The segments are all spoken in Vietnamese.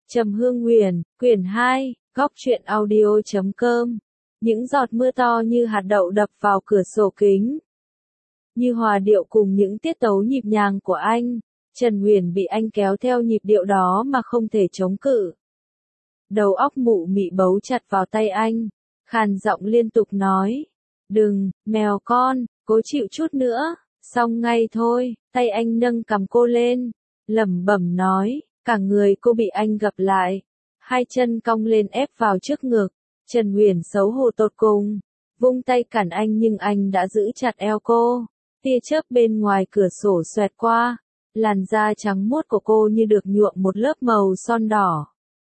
Trầm Hương Huyền, quyển 2, góc truyện audio.com. Những giọt mưa to như hạt đậu đập vào cửa sổ kính. Như hòa điệu cùng những tiết tấu nhịp nhàng của anh, Trần Huyền bị anh kéo theo nhịp điệu đó mà không thể chống cự. Đầu óc mụ mị bấu chặt vào tay anh, khàn giọng liên tục nói: "Đừng, mèo con, cố chịu chút nữa, xong ngay thôi." Tay anh nâng cằm cô lên, lẩm bẩm nói. Cả người cô bị anh gập lại, hai chân cong lên ép vào trước ngực. Trần Huyền xấu hổ tột cùng, vung tay cản anh nhưng anh đã giữ chặt eo cô. Tia chớp bên ngoài cửa sổ xoẹt qua, làn da trắng muốt của cô như được nhuộm một lớp màu son đỏ.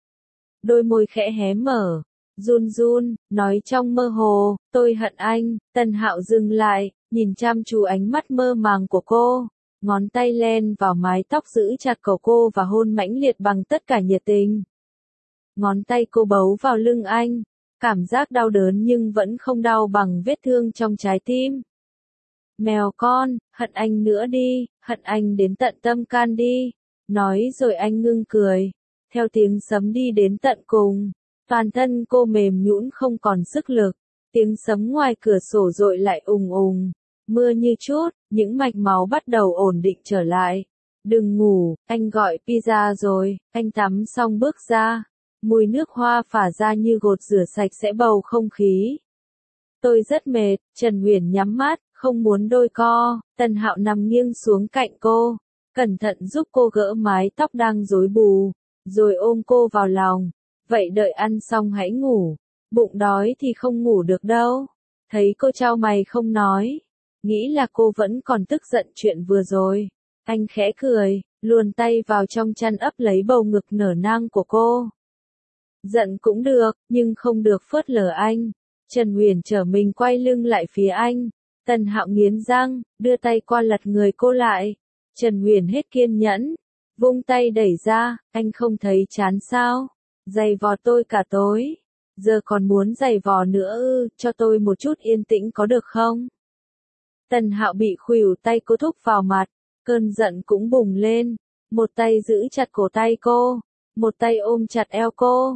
Đôi môi khẽ hé mở, run run, nói trong mơ hồ: "Tôi hận anh." Tân Hạo dừng lại, nhìn chăm chú ánh mắt mơ màng của cô. Ngón tay len vào mái tóc giữ chặt cổ cô và hôn mãnh liệt bằng tất cả nhiệt tình. Ngón tay cô bấu vào lưng anh, cảm giác đau đớn nhưng vẫn không đau bằng vết thương trong trái tim. "Mèo con, hận anh nữa đi, hận anh đến tận tâm can đi." Nói rồi anh ngưng cười, theo tiếng sấm đi đến tận cùng. Toàn thân cô mềm nhũn không còn sức lực, tiếng sấm ngoài cửa sổ dội lại ùng ùng. Mưa như chút, những mạch máu bắt đầu ổn định trở lại. "Đừng ngủ, anh gọi pizza rồi." Anh tắm xong bước ra, mùi nước hoa phả ra như gột rửa sạch sẽ bầu không khí. "Tôi rất mệt." Trần Huyền nhắm mắt, không muốn đôi co. Tân Hạo nằm nghiêng xuống cạnh cô, cẩn thận giúp cô gỡ mái tóc đang rối bù, rồi ôm cô vào lòng. "Vậy đợi ăn xong hãy ngủ, bụng đói thì không ngủ được đâu." Thấy cô chau mày không nói, nghĩ là cô vẫn còn tức giận chuyện vừa rồi. Anh khẽ cười, luồn tay vào trong chăn ấp lấy bầu ngực nở nang của cô. Giận cũng được, nhưng không được phớt lờ anh. Trần Huyền trở mình quay lưng lại phía anh. Tân Hạo nghiến răng, đưa tay qua lật người cô lại. Trần Huyền hết kiên nhẫn, vung tay đẩy ra. "Anh không thấy chán sao? Giày vò tôi cả tối, giờ còn muốn giày vò nữa ư? Cho tôi một chút yên tĩnh có được không?" Tân Hạo bị khuỷu tay cô thúc vào mặt, cơn giận cũng bùng lên. Một tay giữ chặt cổ tay cô, một tay ôm chặt eo cô.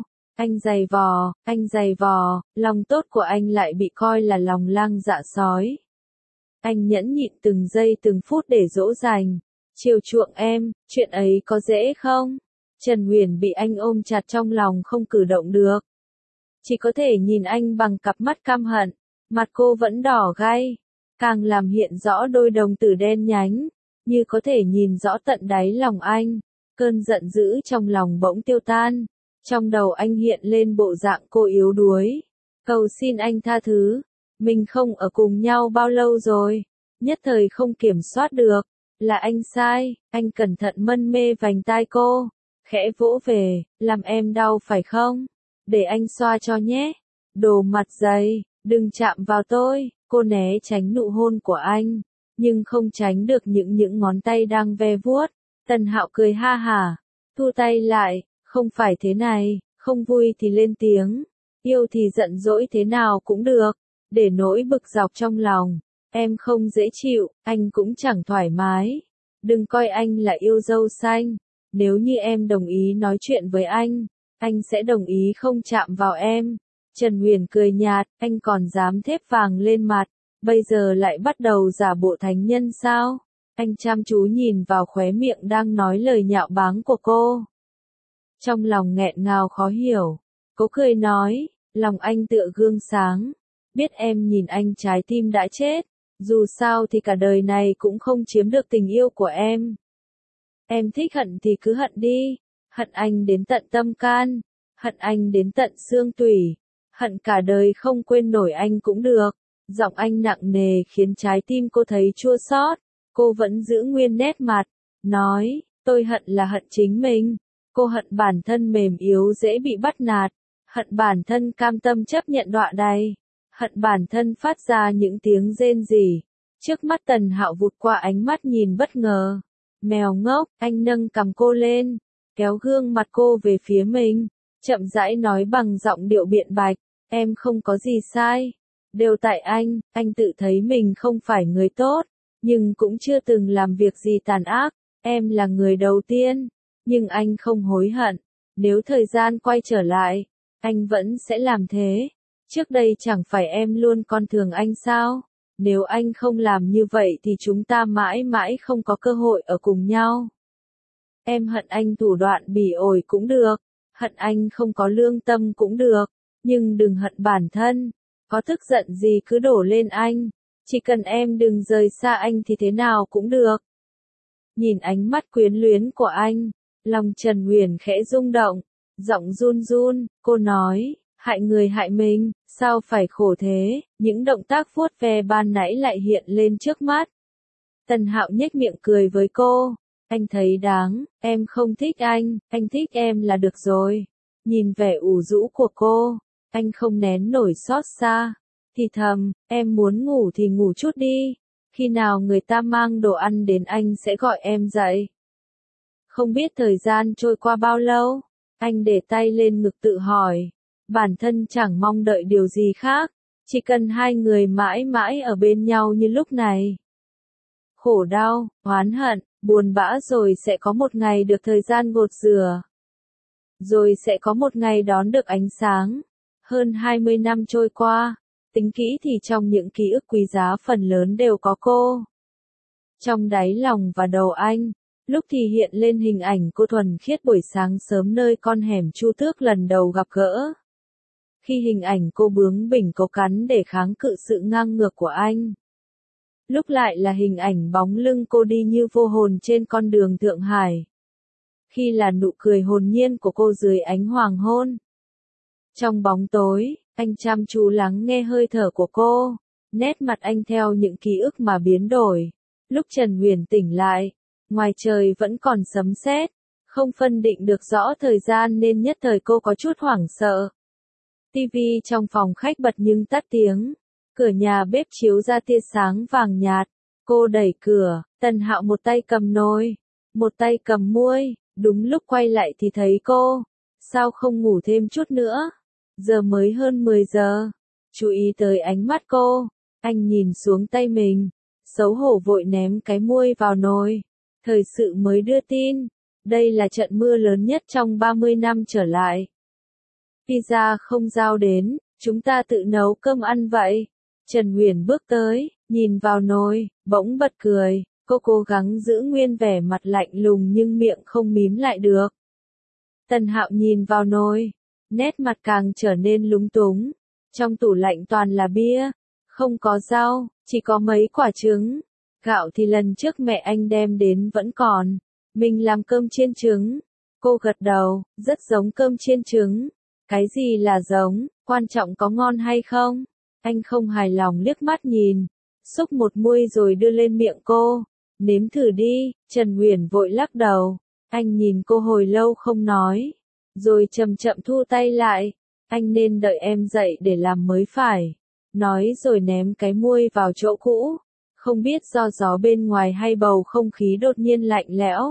Anh giày vò, lòng tốt của anh lại bị coi là lòng lang dạ sói. Anh nhẫn nhịn từng giây từng phút để dỗ dành, chiều chuộng em, chuyện ấy có dễ không? Trần Huyền bị anh ôm chặt trong lòng không cử động được. Chỉ có thể nhìn anh bằng cặp mắt căm hận, mặt cô vẫn đỏ gay, càng làm hiện rõ đôi đồng tử đen nhánh, như có thể nhìn rõ tận đáy lòng anh. Cơn giận dữ trong lòng bỗng tiêu tan, trong đầu anh hiện lên bộ dạng cô yếu đuối, cầu xin anh tha thứ. Mình không ở cùng nhau bao lâu rồi, nhất thời không kiểm soát được, là anh sai. Anh cẩn thận mân mê vành tai cô, khẽ vỗ về: "Làm em đau phải không? Để anh xoa cho nhé." "Đồ mặt dày, đừng chạm vào tôi." Cô né tránh nụ hôn của anh, nhưng không tránh được những ngón tay đang ve vuốt. Tân Hạo cười ha hả, thu tay lại: "Không phải thế này, không vui thì lên tiếng, yêu thì giận dỗi thế nào cũng được, để nỗi bực dọc trong lòng. Em không dễ chịu, anh cũng chẳng thoải mái. Đừng coi anh là yêu dâu xanh. Nếu như em đồng ý nói chuyện với anh sẽ đồng ý không chạm vào em." Trần Huyền cười nhạt: "Anh còn dám thếp vàng lên mặt, bây giờ lại bắt đầu giả bộ thánh nhân sao?" Anh chăm chú nhìn vào khóe miệng đang nói lời nhạo báng của cô. Trong lòng nghẹn ngào khó hiểu, cố cười nói: "Lòng anh tựa gương sáng, biết em nhìn anh trái tim đã chết, dù sao thì cả đời này cũng không chiếm được tình yêu của em. Em thích hận thì cứ hận đi, hận anh đến tận tâm can, hận anh đến tận xương tủy, hận cả đời không quên nổi anh cũng được." Giọng anh nặng nề khiến trái tim cô thấy chua xót. Cô vẫn giữ nguyên nét mặt, nói: "Tôi hận là hận chính mình." Cô hận bản thân mềm yếu dễ bị bắt nạt, hận bản thân cam tâm chấp nhận đọa đày, hận bản thân phát ra những tiếng rên rỉ. Trước mắt Tân Hạo vụt qua ánh mắt nhìn bất ngờ. "Mèo ngốc." Anh nâng cằm cô lên, kéo gương mặt cô về phía mình, chậm rãi nói bằng giọng điệu biện bạch: "Em không có gì sai, đều tại anh tự thấy mình không phải người tốt, nhưng cũng chưa từng làm việc gì tàn ác. Em là người đầu tiên, nhưng anh không hối hận. Nếu thời gian quay trở lại, anh vẫn sẽ làm thế. Trước đây chẳng phải em luôn coi thường anh sao? Nếu anh không làm như vậy thì chúng ta mãi mãi không có cơ hội ở cùng nhau. Em hận anh thủ đoạn bỉ ổi cũng được, hận anh không có lương tâm cũng được, nhưng đừng hận bản thân. Có tức giận gì cứ đổ lên anh, chỉ cần em đừng rời xa anh thì thế nào cũng được. Nhìn ánh mắt quyến luyến của anh, lòng Trần Huyền khẽ rung động, giọng run run, cô nói, hại người hại mình, sao phải khổ thế, những động tác vuốt ve ban nãy lại hiện lên trước mắt. Tần Hạo nhếch miệng cười với cô, anh thấy đáng, em không thích anh thích em là được rồi. Nhìn vẻ ủ rũ của cô, anh không nén nổi xót xa, thì thầm, em muốn ngủ thì ngủ chút đi, khi nào người ta mang đồ ăn đến anh sẽ gọi em dậy. Không biết thời gian trôi qua bao lâu, anh để tay lên ngực tự hỏi, bản thân chẳng mong đợi điều gì khác, chỉ cần hai người mãi mãi ở bên nhau như lúc này. Khổ đau, oán hận, buồn bã rồi sẽ có một ngày được thời gian gột rửa. Rồi sẽ có một ngày đón được ánh sáng. Hơn 20 năm trôi qua, tính kỹ thì trong những ký ức quý giá phần lớn đều có cô. Trong đáy lòng và đầu anh, lúc thì hiện lên hình ảnh cô thuần khiết buổi sáng sớm nơi con hẻm Chu Tước lần đầu gặp gỡ. Khi hình ảnh cô bướng bỉnh cố cắn để kháng cự sự ngang ngược của anh. Lúc lại là hình ảnh bóng lưng cô đi như vô hồn trên con đường Thượng Hải. Khi là nụ cười hồn nhiên của cô dưới ánh hoàng hôn. Trong bóng tối, anh chăm chú lắng nghe hơi thở của cô, nét mặt anh theo những ký ức mà biến đổi. Lúc Trần Huyền tỉnh lại, ngoài trời vẫn còn sấm sét, không phân định được rõ thời gian nên nhất thời cô có chút hoảng sợ. Tivi trong phòng khách bật nhưng tắt tiếng, cửa nhà bếp chiếu ra tia sáng vàng nhạt. Cô đẩy cửa, Tần Hạo một tay cầm nồi, một tay cầm muôi, đúng lúc quay lại thì thấy cô. Sao không ngủ thêm chút nữa? Giờ mới hơn 10 giờ. Chú ý tới ánh mắt cô, anh nhìn xuống tay mình, xấu hổ vội ném cái muôi vào nồi. Thời sự mới đưa tin, đây là trận mưa lớn nhất trong 30 năm trở lại. Pizza không giao đến, chúng ta tự nấu cơm ăn vậy. Trần Huyền bước tới, nhìn vào nồi, bỗng bật cười, cô cố gắng giữ nguyên vẻ mặt lạnh lùng nhưng miệng không mím lại được. Tần Hạo nhìn vào nồi, nét mặt càng trở nên lúng túng. Trong tủ lạnh toàn là bia, không có rau, chỉ có mấy quả trứng. Gạo thì lần trước mẹ anh đem đến vẫn còn. Mình làm cơm chiên trứng. Cô gật đầu, rất giống cơm chiên trứng. Cái gì là giống, quan trọng có ngon hay không? Anh không hài lòng liếc mắt nhìn, xúc một muôi rồi đưa lên miệng cô. Nếm thử đi, Trần Huyền vội lắc đầu. Anh nhìn cô hồi lâu không nói, rồi chậm chậm thu tay lại. Anh nên đợi em dậy để làm mới phải. Nói rồi ném cái muôi vào chỗ cũ. Không biết do gió bên ngoài hay bầu không khí đột nhiên lạnh lẽo.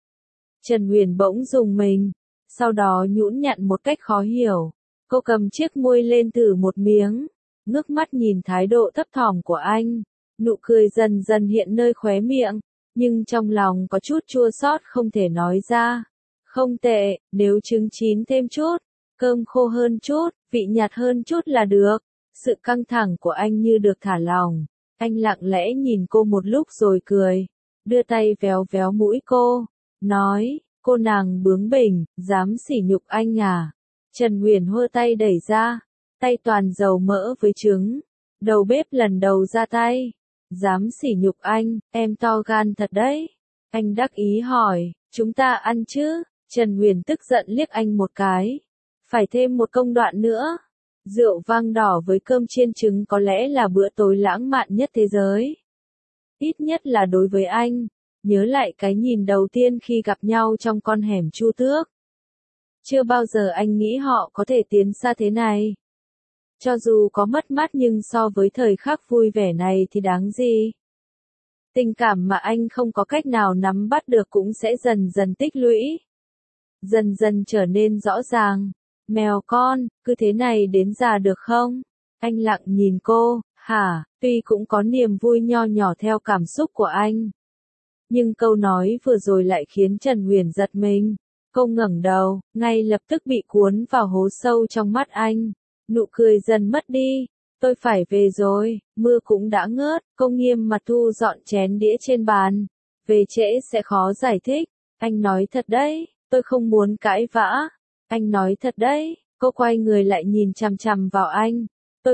Trần Huyền bỗng rùng mình, sau đó nhũn nhặn một cách khó hiểu. Cô cầm chiếc muôi lên thử một miếng, ngước mắt nhìn thái độ thấp thỏm của anh. Nụ cười dần dần hiện nơi khóe miệng, nhưng trong lòng có chút chua xót không thể nói ra. Không tệ, nếu trứng chín thêm chút, cơm khô hơn chút, vị nhạt hơn chút là được. Sự căng thẳng của anh như được thả lỏng. Anh lặng lẽ nhìn cô một lúc rồi cười, đưa tay véo véo mũi cô, nói, cô nàng bướng bỉnh, dám sỉ nhục anh à. Trần Huyền hơ tay đẩy ra, tay toàn dầu mỡ với trứng. Đầu bếp lần đầu ra tay, dám sỉ nhục anh, em to gan thật đấy. Anh đắc ý hỏi, chúng ta ăn chứ? Trần Huyền tức giận liếc anh một cái. Phải thêm một công đoạn nữa. Rượu vang đỏ với cơm chiên trứng có lẽ là bữa tối lãng mạn nhất thế giới. Ít nhất là đối với anh. Nhớ lại cái nhìn đầu tiên khi gặp nhau trong con hẻm Chu Tước. Chưa bao giờ anh nghĩ họ có thể tiến xa thế này. Cho dù có mất mát nhưng so với thời khắc vui vẻ này thì đáng gì. Tình cảm mà anh không có cách nào nắm bắt được cũng sẽ dần dần tích lũy. Dần dần trở nên rõ ràng. Mèo con, cứ thế này đến già được không? Anh lặng nhìn cô, hả, tuy cũng có niềm vui nho nhỏ theo cảm xúc của anh. Nhưng câu nói vừa rồi lại khiến Trần Huyền giật mình. Cô ngẩng đầu, ngay lập tức bị cuốn vào hố sâu trong mắt anh. Nụ cười dần mất đi. Tôi phải về rồi, mưa cũng đã ngớt. Cô nghiêm mặt thu dọn chén đĩa trên bàn. Về trễ sẽ khó giải thích. Anh nói thật đấy, tôi không muốn cãi vã. Anh nói thật đấy. Cô quay người lại nhìn chằm chằm vào anh.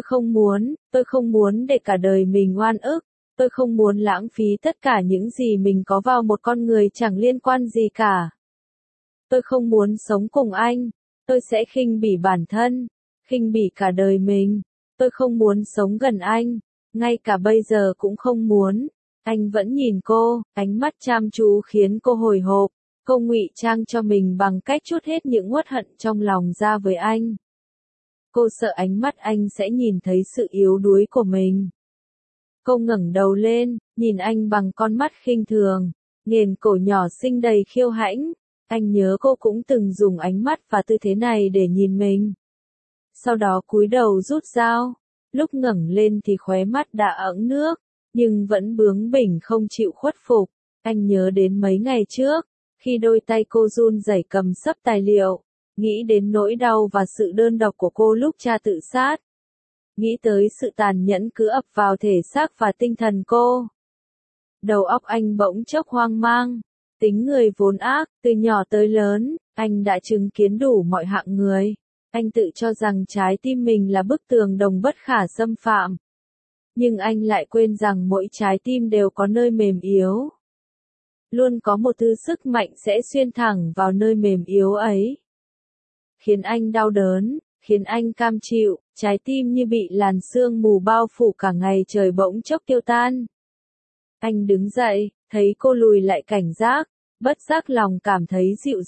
Tôi không muốn để cả đời mình oan ức. Tôi không muốn lãng phí tất cả những gì mình có vào một con người chẳng liên quan gì cả. Tôi không muốn sống cùng anh. Tôi sẽ khinh bỉ bản thân, khinh bỉ cả đời mình. Tôi không muốn sống gần anh, ngay cả bây giờ cũng không muốn. Anh vẫn nhìn cô, ánh mắt chăm chú khiến cô hồi hộp. Cô ngụy trang cho mình bằng cách trút hết những uất hận trong lòng ra với anh. Cô sợ ánh mắt anh sẽ nhìn thấy sự yếu đuối của mình. Cô ngẩng đầu lên, nhìn anh bằng con mắt khinh thường, nghền cổ nhỏ xinh đầy khiêu hãnh. Anh nhớ cô cũng từng dùng ánh mắt và tư thế này để nhìn mình. Sau đó cúi đầu rút dao. Lúc ngẩng lên thì khóe mắt đã ẩn nước, nhưng vẫn bướng bỉnh không chịu khuất phục. Anh nhớ đến mấy ngày trước, khi đôi tay cô run rẩy cầm xấp tài liệu, nghĩ đến nỗi đau và sự đơn độc của cô lúc cha tự sát. Nghĩ tới sự tàn nhẫn cứ ập vào thể xác và tinh thần cô. Đầu óc anh bỗng chốc hoang mang. Tính người vốn ác, từ nhỏ tới lớn, anh đã chứng kiến đủ mọi hạng người. Anh tự cho rằng trái tim mình là bức tường đồng bất khả xâm phạm. Nhưng anh lại quên rằng mỗi trái tim đều có nơi mềm yếu. Luôn có một thứ sức mạnh sẽ xuyên thẳng vào nơi mềm yếu ấy. Khiến anh đau đớn, khiến anh cam chịu, trái tim như bị làn sương mù bao phủ cả ngày trời bỗng chốc tiêu tan. Anh đứng dậy, thấy cô lùi lại cảnh giác, bất giác lòng cảm thấy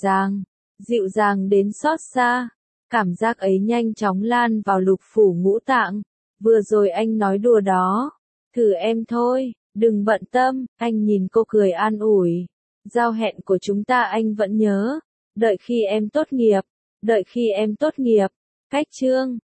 dịu dàng đến xót xa. Cảm giác ấy nhanh chóng lan vào lục phủ ngũ tạng. Vừa rồi anh nói đùa đó. Thử em thôi, đừng bận tâm, anh nhìn cô cười an ủi. Giao hẹn của chúng ta anh vẫn nhớ. Đợi khi em tốt nghiệp. Cách chương